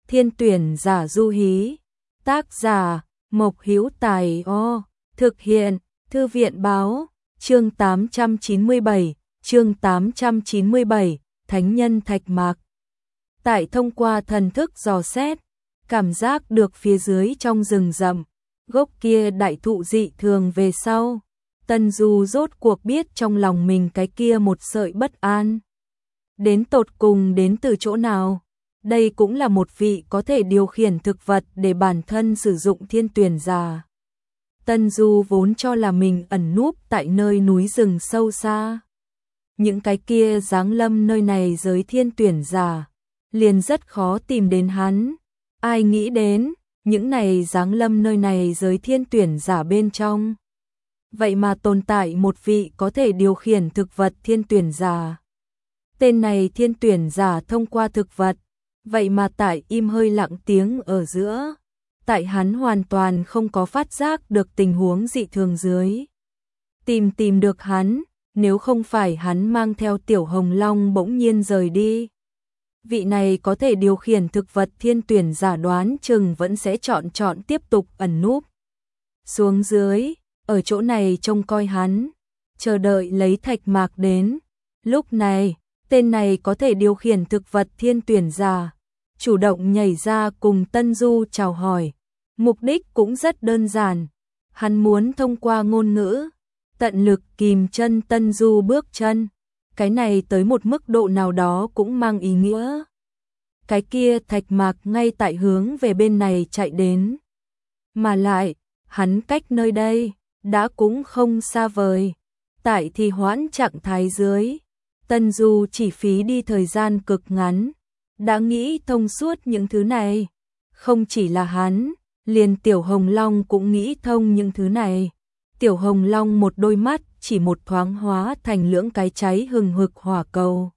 Thiên tuyển giả Du Hí. Tác giả Mộc Hữu Tài. Thực hiện Thư viện báo. Chương 897, chương 897, Thánh nhân Thạch Mạc. Tại thông qua thần thức dò xét, cảm giác được phía dưới trong rừng rậm, gốc kia đại thụ dị thường về sau, Tân Du rốt cuộc biết trong lòng mình cái kia một sợi bất an. Đến tột cùng đến từ chỗ nào? Đây cũng là một vị có thể điều khiển thực vật để bản thân sử dụng thiên tuyển giả. Tân Du vốn cho là mình ẩn núp tại nơi núi rừng sâu xa. Những cái kia giáng lâm nơi này giới thiên tuyển giả, liền rất khó tìm đến hắn. Ai nghĩ đến, những này giáng lâm nơi này giới thiên tuyển giả bên trong. Vậy mà tồn tại một vị có thể điều khiển thực vật thiên tuyển giả. Tên này thiên tuyển giả thông qua thực vật, vậy mà tại im hơi lặng tiếng ở giữa. Tại hắn hoàn toàn không có phát giác được tình huống dị thường dưới. Tìm được hắn, nếu không phải hắn mang theo Tiểu Hồng Long bỗng nhiên rời đi. Vị này có thể điều khiển thực vật thiên tuyển giả đoán chừng vẫn sẽ chọn tiếp tục ẩn núp xuống dưới, ở chỗ này trông coi hắn, chờ đợi lấy Thạch Mạc đến. Lúc này, tên này có thể điều khiển thực vật thiên tuyển giả, chủ động nhảy ra cùng Tân Du chào hỏi. Mục đích cũng rất đơn giản, hắn muốn thông qua ngôn ngữ, tận lực kìm chân Tân Du bước chân. Cái này tới một mức độ nào đó cũng mang ý nghĩa. Cái kia Thạch Mạc ngay tại hướng về bên này chạy đến. Mà lại, hắn cách nơi đây, đã cũng không xa vời. Tại thì hoãn trạng thái dưới, Tân Du chỉ phí đi thời gian cực ngắn, đã nghĩ thông suốt những thứ này. Không chỉ là hắn, liền Tiểu Hồng Long cũng nghĩ thông những thứ này. Tiểu Hồng Long một đôi mắt chỉ một thoáng hóa thành lưỡng cái cháy hừng hực hỏa cầu.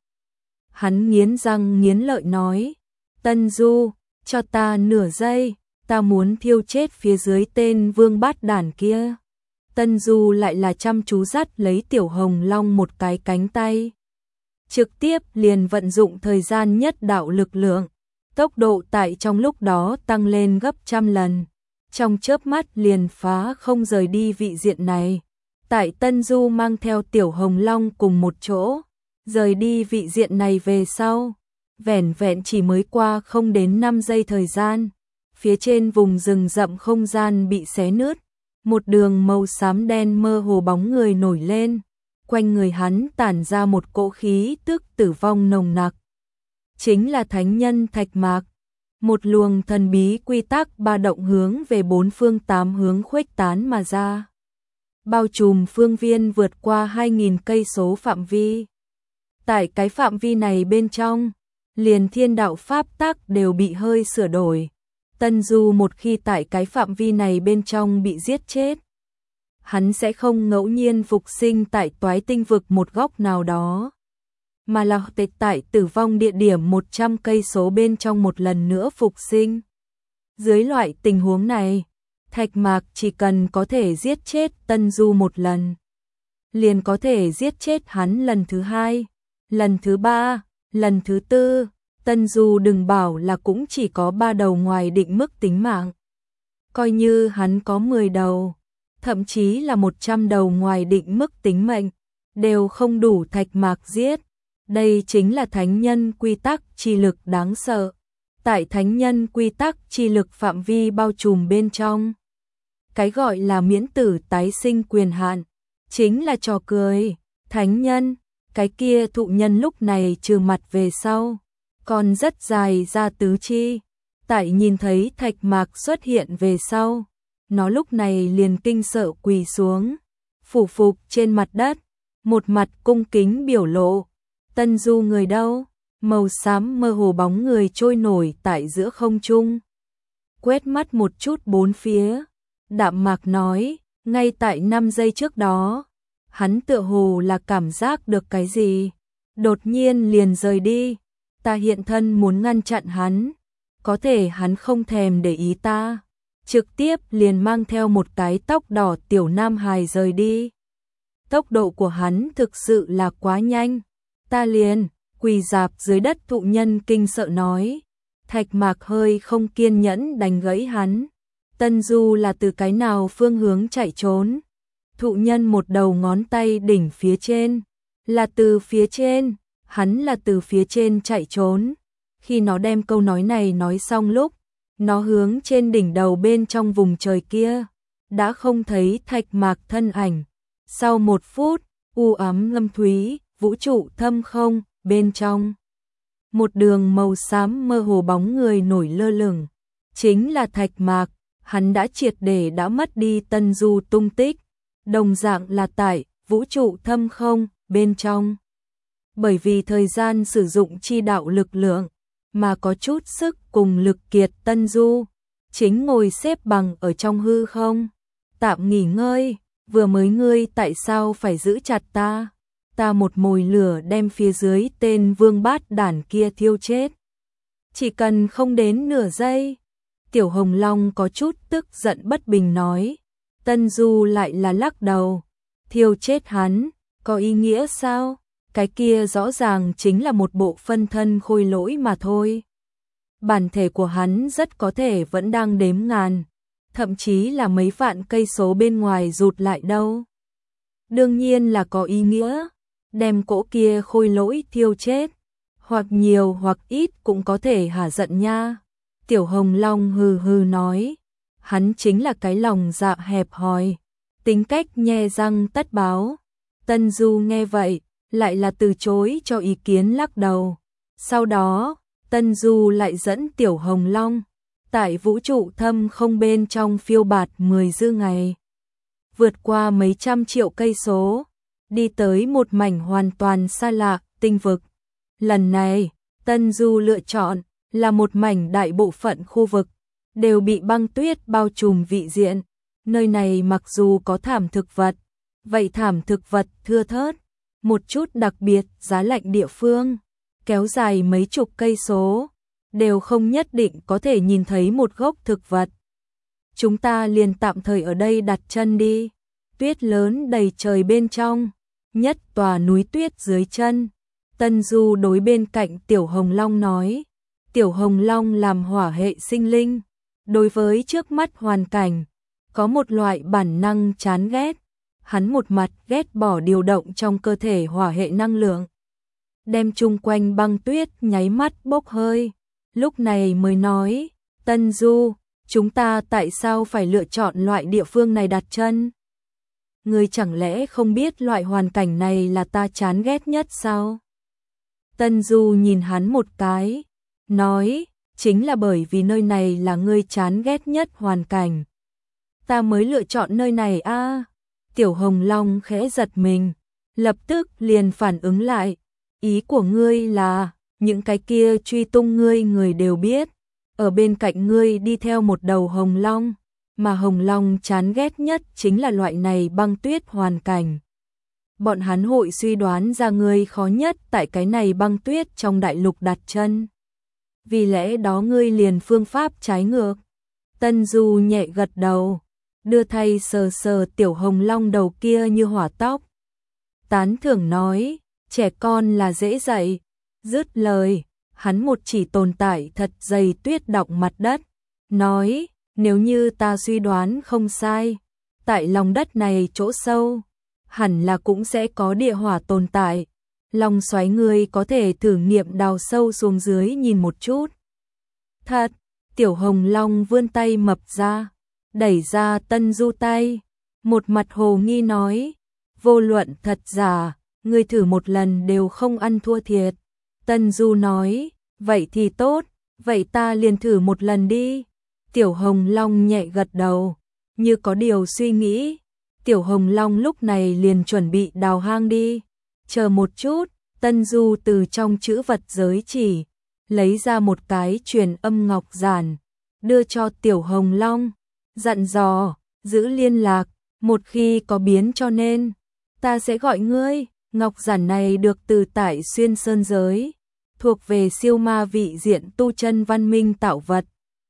Hắn nghiến răng nghiến lợi nói, Tân Du, cho ta nửa giây, ta muốn thiêu chết phía dưới tên vương bát đản kia. Tân Du lại là chăm chú dắt lấy Tiểu Hồng Long một cái cánh tay. Trực tiếp liền vận dụng thời gian nhất đạo lực lượng. Tốc độ tại trong lúc đó tăng lên gấp 100 lần. Trong chớp mắt liền phá không rời đi vị diện này. Tại Tân Du mang theo Tiểu Hồng Long cùng một chỗ, rời đi vị diện này về sau. Vẻn vẹn chỉ mới qua không đến 5 giây thời gian. Phía trên vùng rừng rậm không gian bị xé nứt. Một đường màu xám đen mơ hồ bóng người nổi lên. Quanh người hắn tản ra một cỗ khí tức tử vong nồng nặc. Chính là thánh nhân Thạch Mạc. Một luồng thần bí quy tắc ba động hướng về bốn phương tám hướng khuếch tán mà ra. Bao trùm phương viên vượt qua 2.000 cây số phạm vi. Tại cái phạm vi này bên trong, liền thiên đạo pháp tắc đều bị hơi sửa đổi. Tân Du một khi tại cái phạm vi này bên trong bị giết chết, hắn sẽ không ngẫu nhiên phục sinh tại toái tinh vực một góc nào đó, mà là tại tử vong địa điểm 100 cây số bên trong một lần nữa phục sinh. Dưới loại tình huống này, Thạch Mạc chỉ cần có thể giết chết Tân Du một lần, liền có thể giết chết hắn lần thứ hai, lần thứ ba, lần thứ tư. Tân Du đừng bảo là cũng chỉ có 3 đầu ngoài định mức tính mạng. Coi như hắn có 10 đầu, thậm chí là 100 đầu ngoài định mức tính mệnh, đều không đủ Thạch Mạc giết. Đây chính là thánh nhân quy tắc chi lực đáng sợ. Tại thánh nhân quy tắc chi lực phạm vi bao trùm bên trong, cái gọi là miễn tử tái sinh quyền hạn, chính là trò cười. Thánh nhân, cái kia thụ nhân lúc này trừ mặt về sau, còn rất dài ra tứ chi. Tại nhìn thấy Thạch Mạc xuất hiện về sau, nó lúc này liền kinh sợ quỳ xuống, phủ phục trên mặt đất, một mặt cung kính biểu lộ. Tân Du người đâu? Màu xám mơ hồ bóng người trôi nổi tại giữa không trung. Quét mắt một chút bốn phía, đạm mạc nói, ngay tại 5 giây trước đó, hắn tựa hồ là cảm giác được cái gì, đột nhiên liền rời đi. Ta hiện thân muốn ngăn chặn hắn, có thể hắn không thèm để ý ta, trực tiếp liền mang theo một cái tóc đỏ tiểu nam hài rời đi. Tốc độ của hắn thực sự là quá nhanh, ta liền quỳ rạp dưới đất. Thụ nhân kinh sợ nói, Thạch Mạc hơi không kiên nhẫn đánh gãy hắn. Tân Du là từ cái nào phương hướng chạy trốn? Thụ Nhân một đầu ngón tay đỉnh phía trên. Là từ phía trên, hắn là từ phía trên chạy trốn. Khi nó đem câu nói này nói xong lúc, nó hướng trên đỉnh đầu bên trong vùng trời kia, đã không thấy Thạch Mạc thân ảnh. Sau 1 phút, u ám ngâm thúy, vũ trụ thâm không, bên trong một đường màu xám mơ hồ bóng người nổi lơ lửng, chính là Thạch Mạc. Hắn đã triệt để đã mất đi Tân Du tung tích, đồng dạng là tại vũ trụ thâm không, bên trong. Bởi vì thời gian sử dụng chi đạo lực lượng, mà có chút sức cùng lực kiệt Tân Du, chính ngồi xếp bằng ở trong hư không, tạm nghỉ ngơi. Vừa mới ngươi tại sao phải giữ chặt ta? Ta một mồi lửa đem phía dưới tên vương bát đản kia thiêu chết. Chỉ cần không đến nửa giây. Tiểu Hồng Long có chút tức giận bất bình nói. Tân Du lại là lắc đầu. Thiêu chết hắn, có ý nghĩa sao? Cái kia rõ ràng chính là một bộ phân thân khôi lỗi mà thôi. Bản thể của hắn rất có thể vẫn đang đếm ngàn, thậm chí là mấy vạn cây số bên ngoài rụt lại đâu. Đương nhiên là có ý nghĩa, đem cỗ kia khôi lỗi thiêu chết, hoặc nhiều hoặc ít cũng có thể hả giận nha. Tiểu Hồng Long hừ hừ nói, hắn chính là cái lòng dạ hẹp hòi, tính cách nhe răng tất báo. Tân Du nghe vậy, lại là từ chối cho ý kiến lắc đầu. Sau đó, Tân Du lại dẫn Tiểu Hồng Long tại vũ trụ thâm không bên trong phiêu bạt 10 dư ngày. Vượt qua mấy trăm triệu cây số, đi tới một mảnh hoàn toàn xa lạ, tinh vực. Lần này, Tân Du lựa chọn là một mảnh đại bộ phận khu vực, đều bị băng tuyết bao trùm vị diện. Nơi này mặc dù có thảm thực vật, vậy thảm thực vật thưa thớt, một chút đặc biệt giá lạnh địa phương, kéo dài mấy chục cây số, đều không nhất định có thể nhìn thấy một gốc thực vật. Chúng ta liền tạm thời ở đây đặt chân đi. Tuyết lớn đầy trời bên trong, nhất tòa núi tuyết dưới chân. Tân Du đối bên cạnh Tiểu Hồng Long nói. Tiểu Hồng Long làm hỏa hệ sinh linh, đối với trước mắt hoàn cảnh, có một loại bản năng chán ghét. Hắn một mặt ghét bỏ điều động trong cơ thể hỏa hệ năng lượng, đem chung quanh băng tuyết nháy mắt bốc hơi. Lúc này mới nói, Tân Du, chúng ta tại sao phải lựa chọn loại địa phương này đặt chân? Ngươi chẳng lẽ không biết loại hoàn cảnh này là ta chán ghét nhất sao? Tân Du nhìn hắn một cái, nói, chính là bởi vì nơi này là ngươi chán ghét nhất hoàn cảnh. Ta mới lựa chọn nơi này a. Tiểu Hồng Long khẽ giật mình, lập tức liền phản ứng lại. Ý của ngươi là, những cái kia truy tung ngươi người đều biết, ở bên cạnh ngươi đi theo một đầu hồng long, mà hồng long chán ghét nhất chính là loại này băng tuyết hoàn cảnh. Bọn hắn hội suy đoán ra ngươi khó nhất tại cái này băng tuyết trong đại lục đặt chân. Vì lẽ đó ngươi liền phương pháp trái ngược. Tân Du nhẹ gật đầu, đưa tay sờ sờ Tiểu Hồng Long đầu kia như hỏa tóc. Tán thưởng nói, trẻ con là dễ dạy. Dứt lời, hắn một chỉ tồn tại thật dày tuyết đọng mặt đất, nói, nếu như ta suy đoán không sai, tại lòng đất này chỗ sâu, hẳn là cũng sẽ có địa hỏa tồn tại. Lòng xoáy người có thể thử nghiệm đào sâu xuống dưới nhìn một chút. Thật, Tiểu Hồng Long vươn tay mập ra, đẩy ra Tân Du tay, một mặt hồ nghi nói, vô luận thật giả, ngươi thử một lần đều không ăn thua thiệt. Tân Du nói, vậy thì tốt, vậy ta liền thử một lần đi. Tiểu Hồng Long nhẹ gật đầu, như có điều suy nghĩ. Tiểu Hồng Long lúc này liền chuẩn bị đào hang đi. Chờ một chút, Tân Du từ trong chữ vật giới chỉ, lấy ra một cái truyền âm ngọc giản, đưa cho Tiểu Hồng Long, dặn dò, giữ liên lạc, một khi có biến cho nên, ta sẽ gọi ngươi. Ngọc giản này được từ tại Xuyên Sơn giới, thuộc về siêu ma vị diện tu chân văn minh tạo vật.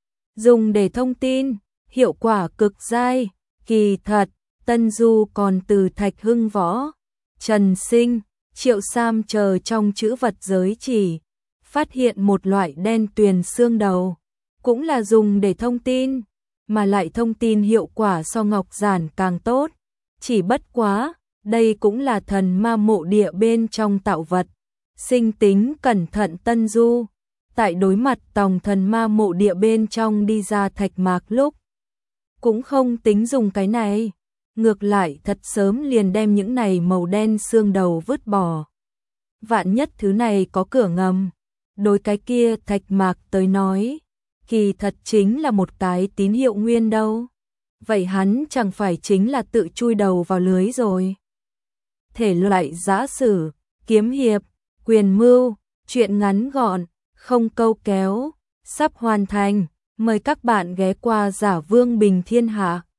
Dùng để thông tin, hiệu quả cực dai, kỳ thật, Tân Du còn từ Thạch Hưng Võ, Trần Sinh, Triệu Sam chờ trong chữ vật giới chỉ, phát hiện một loại đen tuyền xương đầu, cũng là dùng để thông tin, mà lại thông tin hiệu quả so ngọc giản càng tốt. Chỉ bất quá, đây cũng là thần ma mộ địa bên trong tạo vật. Sinh tính cẩn thận Tân Du, tại đối mặt tòng thần ma mộ địa bên trong đi ra thạch mạc lúc, cũng không tính dùng cái này, ngược lại thật sớm liền đem những này màu đen xương đầu vứt bỏ. Vạn nhất thứ này có cửa ngầm, đối cái kia thạch mạc tới nói, kỳ thật chính là một cái tín hiệu nguyên đâu. Vậy hắn chẳng phải chính là tự chui đầu vào lưới rồi. Thể loại giã sử, kiếm hiệp, quyền mưu, truyện ngắn gọn, không câu kéo, sắp hoàn thành. Mời các bạn ghé qua Giả Vương Bình Thiên Hạ.